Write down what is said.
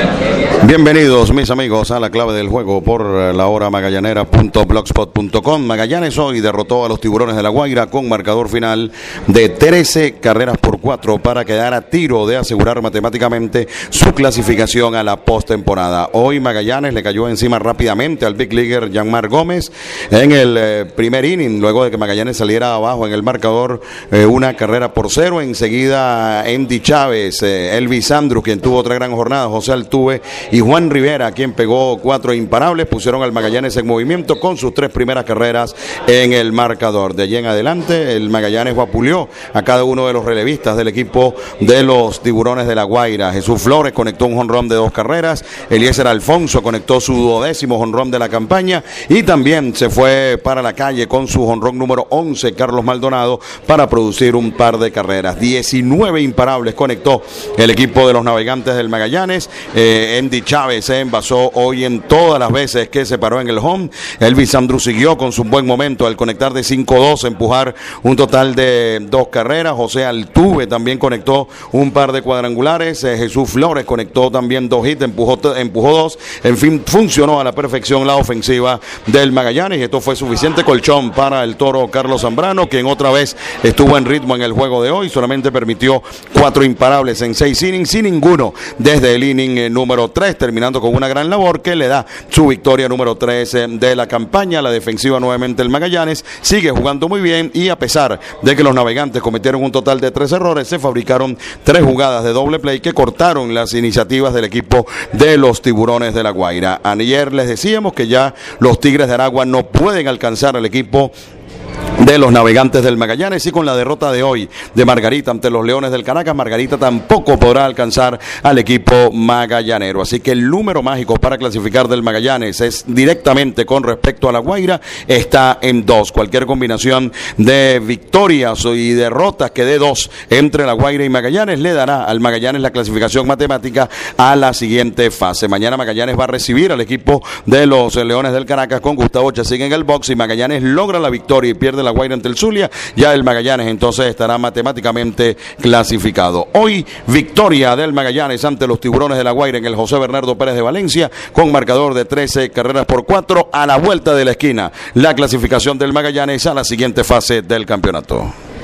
Bienvenidos mis amigos a la clave del juego por la hora magallanera.blogspot.com. Magallanes hoy derrotó a los Tiburones de La Guaira con marcador final de 13 carreras por 4 para quedar a tiro de asegurar matemáticamente su clasificación a la postemporada. Hoy Magallanes le cayó encima rápidamente al Big Leaguer Yanmar Gómez en el primer inning, luego de que Magallanes saliera abajo en el marcador 1-0. Enseguida Andy Chávez, Elvis Andrews, quien tuvo otra gran jornada, José Altuve y Juan Rivera, quien pegó 4 imparables, pusieron al Magallanes en movimiento con sus 3 primeras carreras en el marcador. De allí en adelante, el Magallanes vapuleó a cada uno de los relevistas del equipo de los Tiburones de La Guaira. Jesús Flores conectó un jonrón de 2 carreras, Eliezer Alfonso conectó su 12º jonrón de la campaña y también se fue para la calle con su jonrón número 11, Carlos Maldonado, para producir un par de carreras. 19 imparables conectó el equipo de los Navegantes del Magallanes. Andy Chávez se envasó hoy en todas las veces que se paró en el home. Elvis Andrews siguió con su buen momento al conectar de 5-2, empujar un total de 2 carreras. José Altuve también conectó un par de cuadrangulares. Jesús Flores conectó también 2 hits, empujó 2. En fin, funcionó a la perfección la ofensiva del Magallanes y esto fue suficiente colchón para el toro Carlos Zambrano, quien otra vez estuvo en ritmo en el juego de hoy. Solamente permitió 4 imparables en 6 innings, sin ninguno desde el inning número 3, terminando con una gran labor que le da su victoria número 3 de la campaña. La defensiva nuevamente el Magallanes sigue jugando muy bien y a pesar de que los Navegantes cometieron un total de 3 errores, se fabricaron 3 jugadas de doble play que cortaron las iniciativas del equipo de los Tiburones de La Guaira. Ayer les decíamos que ya los Tigres de Aragua no pueden alcanzar al equipo de los Navegantes del Magallanes, y con la derrota de hoy de Margarita ante los Leones del Caracas, Margarita tampoco podrá alcanzar al equipo magallanero. Así que el número mágico para clasificar del Magallanes es directamente con respecto a La Guaira, está en 2. Cualquier combinación de victorias y derrotas que dé 2 entre La Guaira y Magallanes le dará al Magallanes la clasificación matemática a la siguiente fase. Mañana Magallanes va a recibir al equipo de los Leones del Caracas con Gustavo Chacín en el box, y Magallanes logra la victoria y pierde La Guaira ante el Zulia, ya el Magallanes entonces estará matemáticamente clasificado. Hoy victoria del Magallanes ante los Tiburones de La Guaira en el José Bernardo Pérez de Valencia con marcador de 13 carreras por 4. A la vuelta de la esquina la clasificación del Magallanes a la siguiente fase del campeonato.